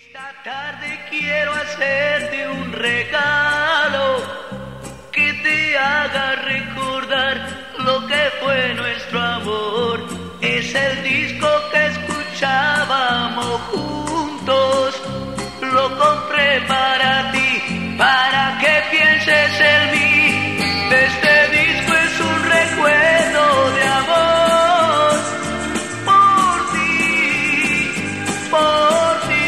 Esta tarde quiero hacerte un regalo que te haga recordar lo que fue nuestro amor. Es el disco que escuchábamos juntos, lo compré para ti, para que pienses en mí. Este disco es un recuerdo de amor por ti, por ti.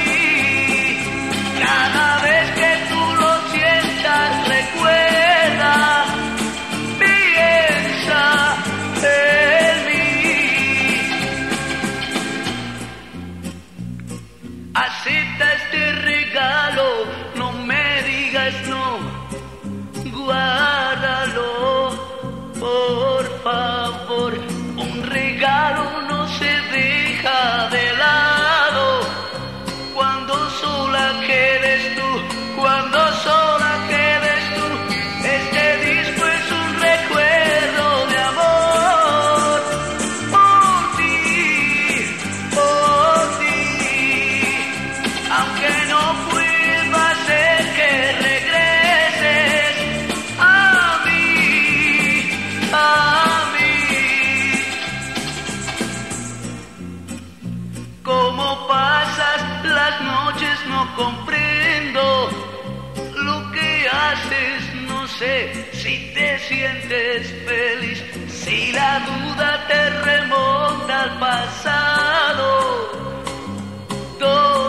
Cada vez que tú lo sientas, recuerda, piensa en mí. Acepta este regalo, no me digas no, guárdalo, por favor. Un regalo no se deja de lado cuando sola quedes tú, cuando sola quedes tú. Este disco es un recuerdo de amor por ti, por ti. Aunque no pueda hacer que regreses a mí, a mí. ¿Cómo pasas las noches? No comprendo lo que haces, no sé si te sientes feliz, si la duda te remonta al pasado.